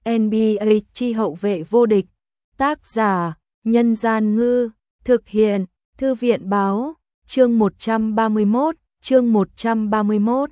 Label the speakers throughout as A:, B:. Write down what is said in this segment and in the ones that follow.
A: NBA chi hậu vệ vô địch. Tác giả: Nhân Gian Ngư. Thực hiện: Thư viện Báo. Chương 131. Chương 131.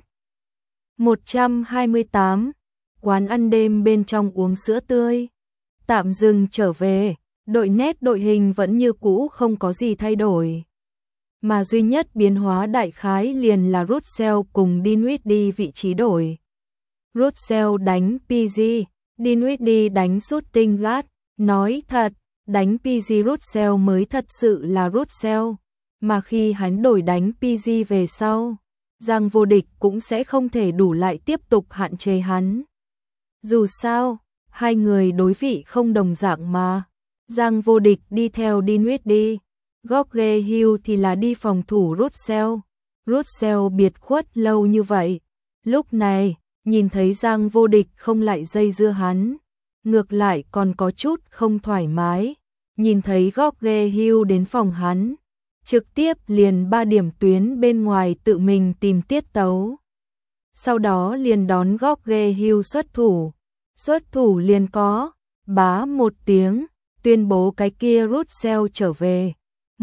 A: 128. Quán ăn đêm bên trong uống sữa tươi. Tạm dừng trở về, đội hình vẫn như cũ, không có gì thay đổi. Mà duy nhất biến hóa đại khái liền là Russell cùng Dinwiddie vị trí đổi. Russell đánh PG, Dinwiddie đánh shooting guard. Nói thật, đánh PG Russell mới thật sự là Russell. Mà khi hắn đổi đánh PG về sau, Giang Vô Địch cũng sẽ không thể đủ lại tiếp tục hạn chế hắn. Dù sao, hai người đối vị không đồng dạng mà. Giang Vô Địch đi theo Dinwiddie, George Hill thì là đi phòng thủ Russell. Russell biệt khuất lâu như vậy, lúc này nhìn thấy Giang Vô Địch không lại dây dưa hắn, ngược lại còn có chút không thoải mái. Nhìn thấy George Hill đến phòng hắn, trực tiếp liền 3 điểm tuyến bên ngoài tự mình tìm tiết tấu. Sau đó liền đón George Hill xuất thủ liền có bá một tiếng, tuyên bố cái kia Russell trở về.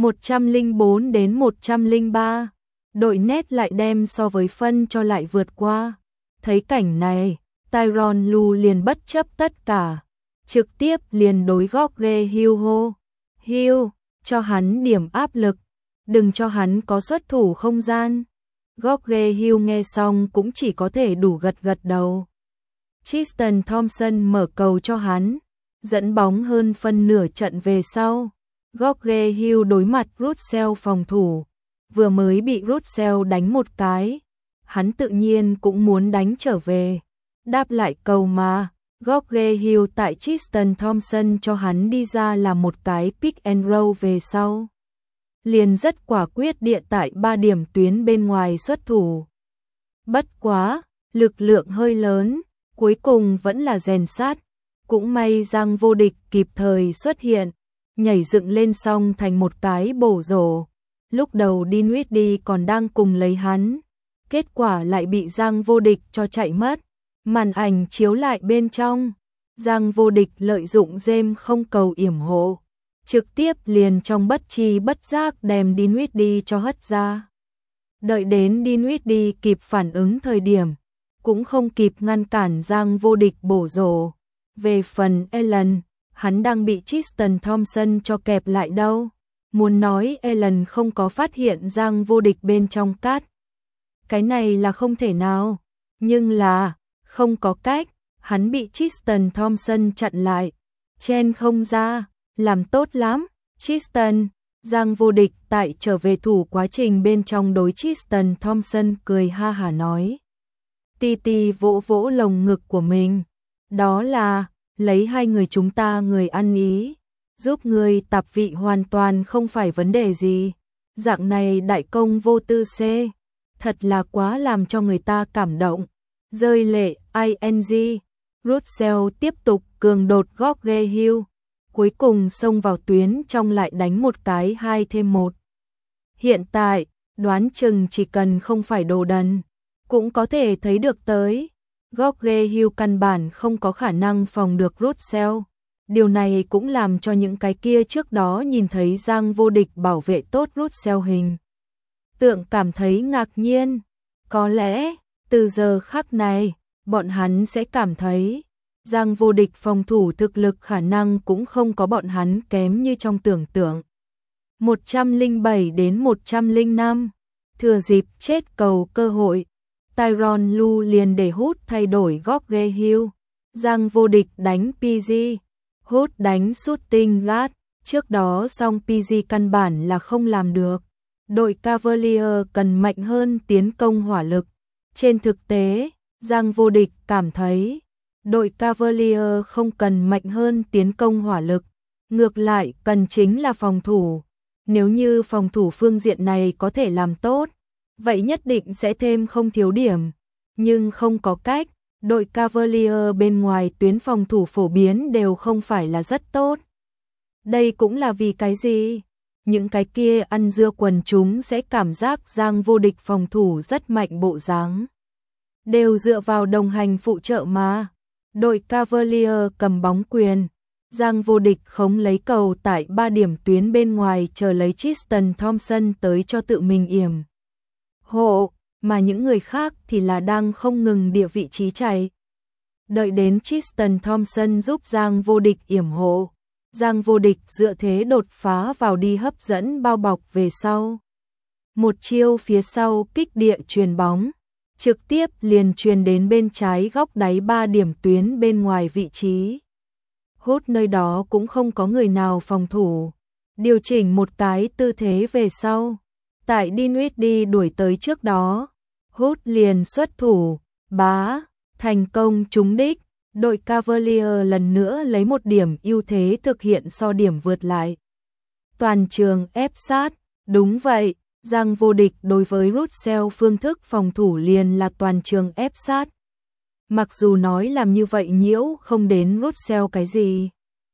A: 104 đến 103, đội nét lại đem so với phân cho lại vượt qua. Thấy cảnh này, Tyronn Lue liền bất chấp tất cả, trực tiếp liền đối George Hill hô: Hill, cho hắn điểm áp lực, đừng cho hắn có xuất thủ không gian. George Hill nghe xong cũng chỉ có thể đủ gật đầu. Tristan Thompson mở cầu cho hắn, dẫn bóng hơn phân nửa trận về sau. George Hill đối mặt Russell phòng thủ, vừa mới bị Russell đánh một cái, hắn tự nhiên cũng muốn đánh trở về, đáp lại cầu mà. George Hill tại Tristan Thompson cho hắn đi ra là một cái pick and roll về sau, liền rất quả quyết địa tại 3 điểm tuyến bên ngoài xuất thủ. Bất quá, lực lượng hơi lớn, cuối cùng vẫn là rèn sát. Cũng may Giang Vô Địch kịp thời xuất hiện, nhảy dựng lên xong thành một cái bổ rổ. Lúc đầu Dinwiddie còn đang cùng lấy hắn, kết quả lại bị Giang Vô Địch cho chạy mất. Màn ảnh chiếu lại bên trong, Giang Vô Địch lợi dụng James không cầu yểm hộ, trực tiếp liền trong bất chi bất giác đem Dinwiddie cho hất ra. Đợi đến Dinwiddie kịp phản ứng thời điểm, cũng không kịp ngăn cản Giang Vô Địch bổ rổ. Về phần Allen, hắn đang bị Tristan Thompson cho kẹp lại đâu. Muốn nói Allen không có phát hiện Giang Vô Địch bên trong cát, cái này là không thể nào. Nhưng là, không có cách, hắn bị Tristan Thompson chặn lại, chen không ra, làm tốt lắm. Tristan, Giang Vô Địch tại trở về thủ quá trình bên trong đối Tristan Thompson cười ha hả nói. Titi vỗ vỗ lồng ngực của mình, đó là lấy hai người chúng ta người ăn ý, giúp người tạp vị hoàn toàn không phải vấn đề gì. Dạng này đại công vô tư c, thật là quá làm cho người ta cảm động. Rơi lệ ing. Russell tiếp tục cường đột George Hill, cuối cùng xông vào tuyến trong lại đánh một cái 2+1. Hiện tại, đoán chừng chỉ cần không phải đồ đần, cũng có thể thấy được tới. George Hill căn bản không có khả năng phòng được Russell. Điều này cũng làm cho những cái kia trước đó nhìn thấy Giang Vô Địch bảo vệ tốt Russell hình tượng cảm thấy ngạc nhiên. Có lẽ, từ giờ khắc này, bọn hắn sẽ cảm thấy Giang Vô Địch phòng thủ thực lực khả năng cũng không có bọn hắn kém như trong tưởng tượng. 107 đến 105, thừa dịp chết cầu cơ hội, Tyronn Lue liền để hút thay đổi George Hill. Giang Vô Địch đánh PG, hút đánh shooting guard. Trước đó song PG căn bản là không làm được. Đội Cavalier cần mạnh hơn tiến công hỏa lực. Trên thực tế, Giang Vô Địch cảm thấy đội Cavalier không cần mạnh hơn tiến công hỏa lực, ngược lại cần chính là phòng thủ. Nếu như phòng thủ phương diện này có thể làm tốt, vậy nhất định sẽ thêm không thiếu điểm. Nhưng không có cách, đội Cavalier bên ngoài tuyến phòng thủ phổ biến đều không phải là rất tốt. Đây cũng là vì cái gì? Những cái kia ăn dưa quần chúng sẽ cảm giác Giang Vô Địch phòng thủ rất mạnh bộ dáng. Đều dựa vào đồng hành phụ trợ mà. Đội Cavalier cầm bóng quyền. Giang Vô Địch khống lấy cầu tại 3 điểm tuyến bên ngoài chờ lấy Tristan Thompson tới cho tự mình yểm hộ, mà những người khác thì là đang không ngừng địa vị trí chạy. Đợi đến Tristan Thompson giúp Giang Vô Địch yểm hộ, Giang Vô Địch dựa thế đột phá vào đi hấp dẫn bao bọc về sau. Một chiêu phía sau kích địa chuyền bóng, trực tiếp liền chuyền đến bên trái góc đáy 3 điểm tuyến bên ngoài vị trí. Hút nơi đó cũng không có người nào phòng thủ. Điều chỉnh một cái tư thế về sau. Tại Dinwiddie đuổi tới trước đó. Hút liền xuất thủ. Bá. Thành công trúng đích. Đội Cavalier lần nữa lấy một điểm ưu thế thực hiện so điểm vượt lại. Toàn trường ép sát. Đúng vậy. Giang Vô Địch đối với Russell phương thức phòng thủ liền là toàn trường ép sát. Mặc dù nói làm như vậy nhiễu không đến Russell cái gì.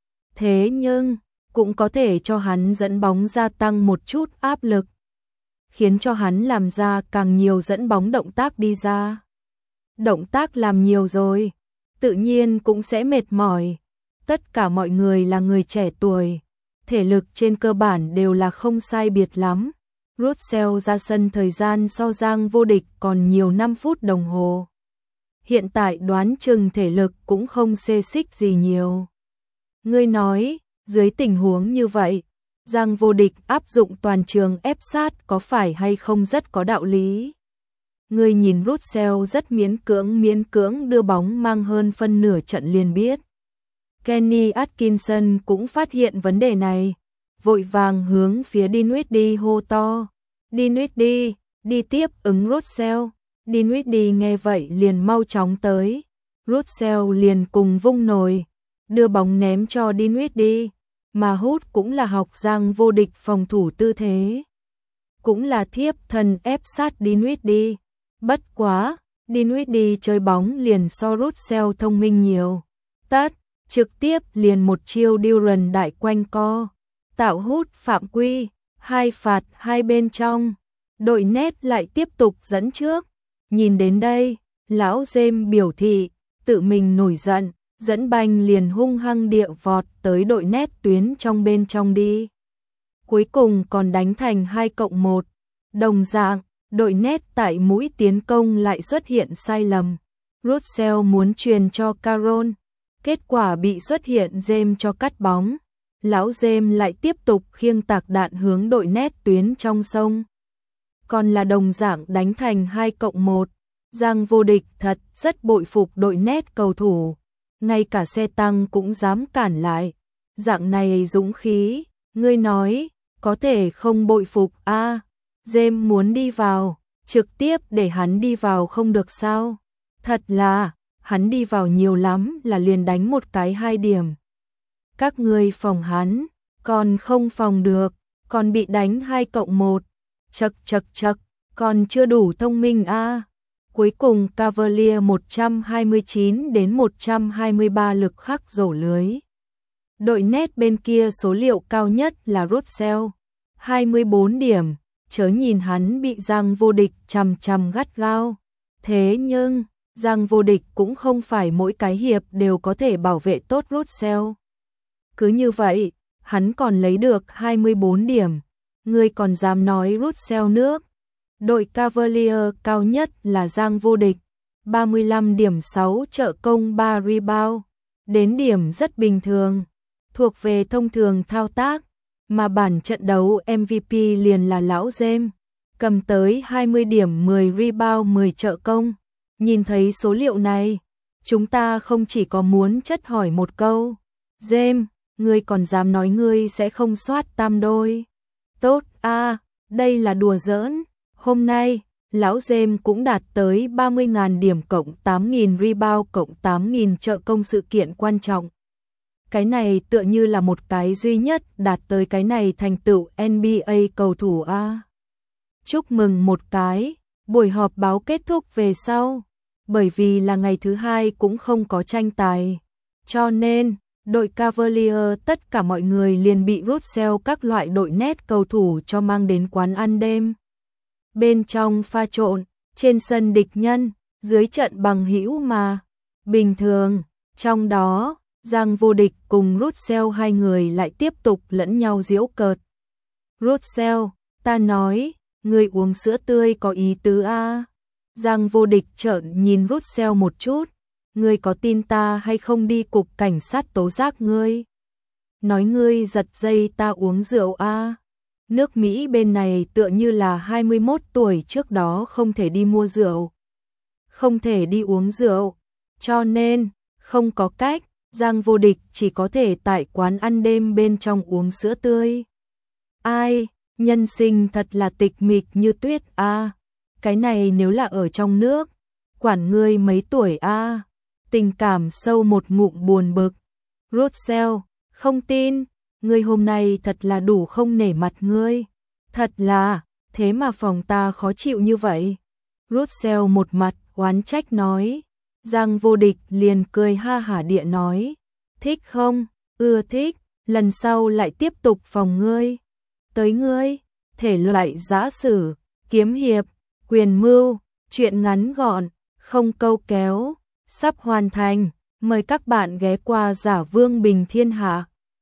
A: Thế nhưng, cũng có thể cho hắn dẫn bóng gia tăng một chút áp lực. Khiến cho hắn làm ra càng nhiều dẫn bóng động tác đi ra. Động tác làm nhiều rồi, tự nhiên cũng sẽ mệt mỏi. Tất cả mọi người là người trẻ tuổi. Thể lực trên cơ bản đều là không sai biệt lắm. Russell ra sân thời gian so Giang Vô Địch còn nhiều 5 phút đồng hồ. Hiện tại đoán chừng thể lực cũng không xê xích gì nhiều. Ngươi nói, dưới tình huống như vậy, Giang Vô Địch áp dụng toàn trường ép sát có phải hay không rất có đạo lý. Ngươi nhìn Russell rất miễn cưỡng đưa bóng mang hơn phân nửa trận liền biết. Kenny Atkinson cũng phát hiện vấn đề này, vội vàng hướng phía Dinwiddie hô to. Dinwiddie, đi tiếp ứng Russell. Dinwiddie nghe vậy liền mau chóng tới. Russell liền cùng vung nồi, đưa bóng ném cho Dinwiddie, mà Hút cũng là học Giang Vô Địch phòng thủ tư thế. Cũng là thiếp thân ép sát Dinwiddie. Bất quá, Dinwiddie chơi bóng liền so Russell thông minh nhiều. Trực tiếp liền một chiêu Duran đại quanh co. Tạo Hút phạm quy, 2 phạt 2 bên trong. Đội nét lại tiếp tục dẫn trước. Nhìn đến đây, lão James biểu thị, tự mình nổi giận, dẫn banh liền hung hăng địa vọt tới đội nét tuyến trong bên trong đi. Cuối cùng còn đánh thành 2+1. Đồng dạng, đội nét tại mũi tiến công lại xuất hiện sai lầm. Russell muốn truyền cho Caron, kết quả bị xuất hiện James cho cắt bóng. Lão James lại tiếp tục khiêng tạc đạn hướng đội nét tuyến trong sông. Còn là đồng dạng đánh thành 2+1. Giang Vô Địch thật rất bội phục đội nét cầu thủ. Ngay cả xe tăng cũng dám cản lại. Dạng này dũng khí, ngươi nói, có thể không bội phục a? James muốn đi vào, trực tiếp để hắn đi vào không được sao? Thật là, hắn đi vào nhiều lắm là liền đánh một cái 2 điểm. Các ngươi phòng hắn, còn không phòng được, còn bị đánh 2+1. Chậc, còn chưa đủ thông minh a. Cuối cùng Cavalier 129 đến 123 lực khắc rổ lưới. Đội nét bên kia số liệu cao nhất là Russell, 24 điểm, chớ nhìn hắn bị Giang Vô Địch chằm gắt gao. Thế nhưng, Giang Vô Địch cũng không phải mỗi cái hiệp đều có thể bảo vệ tốt Russell. Cứ như vậy, hắn còn lấy được 24 điểm. Ngươi còn dám nói Russell nước. Đội Cavalier cao nhất là Giang Vô Địch, 35 điểm 6 trợ công 3 rebound. Đến điểm rất bình thường, thuộc về thông thường thao tác, mà bản trận đấu MVP liền là lão James, cầm tới 20 điểm 10 rebound 10 trợ công. Nhìn thấy số liệu này, chúng ta không chỉ có muốn chất hỏi một câu. James, ngươi còn dám nói ngươi sẽ không soát tam đôi? Tốt a, đây là đùa giỡn. Hôm nay, lão James cũng đạt tới 30.000 điểm cộng 8.000 rebound cộng 8.000 trợ công sự kiện quan trọng. Cái này tựa như là một cái duy nhất đạt tới cái này thành tựu NBA cầu thủ a. Chúc mừng một cái, buổi họp báo kết thúc về sau, bởi vì là ngày thứ hai cũng không có tranh tài. Cho nên, đội Cavalier tất cả mọi người liền bị Russell các loại đội nét cầu thủ cho mang đến quán ăn đêm. Bên trong pha trộn, trên sân địch nhân, dưới trận bằng hữu mà. Bình thường, Trong đó, Giang Vô Địch cùng Russell hai người lại tiếp tục lẫn nhau giễu cợt. Russell, ta nói, ngươi uống sữa tươi có ý tứ a? Giang Vô Địch trợn nhìn Russell một chút, ngươi có tin ta hay không đi cục cảnh sát tố giác ngươi? Nói ngươi giật dây ta uống rượu a? Nước Mỹ bên này tựa như là 21 tuổi trước đó không thể đi mua rượu, không thể đi uống rượu, cho nên không có cách, Giang Vô Địch chỉ có thể tại quán ăn đêm bên trong uống sữa tươi. Ai, nhân sinh thật là tịch mịch như tuyết a. Cái này nếu là ở trong nước, quản ngươi mấy tuổi a? Tình cảm sâu một ngụm buồn bực. Russell, không tin, ngươi hôm nay thật là đủ không nể mặt ngươi. Thật là, thế mà phòng ta khó chịu như vậy. Russell một mặt oán trách nói. Giang Vô Địch liền cười ha hả địa nói. Thích không? Ưa thích, lần sau lại tiếp tục phòng ngươi. Tới ngươi, thể loại giã sử, kiếm hiệp, quyền mưu, truyện ngắn gọn, không câu kéo, sắp hoàn thành. Mời các bạn ghé qua Giả Vương Bình Thiên Hạ.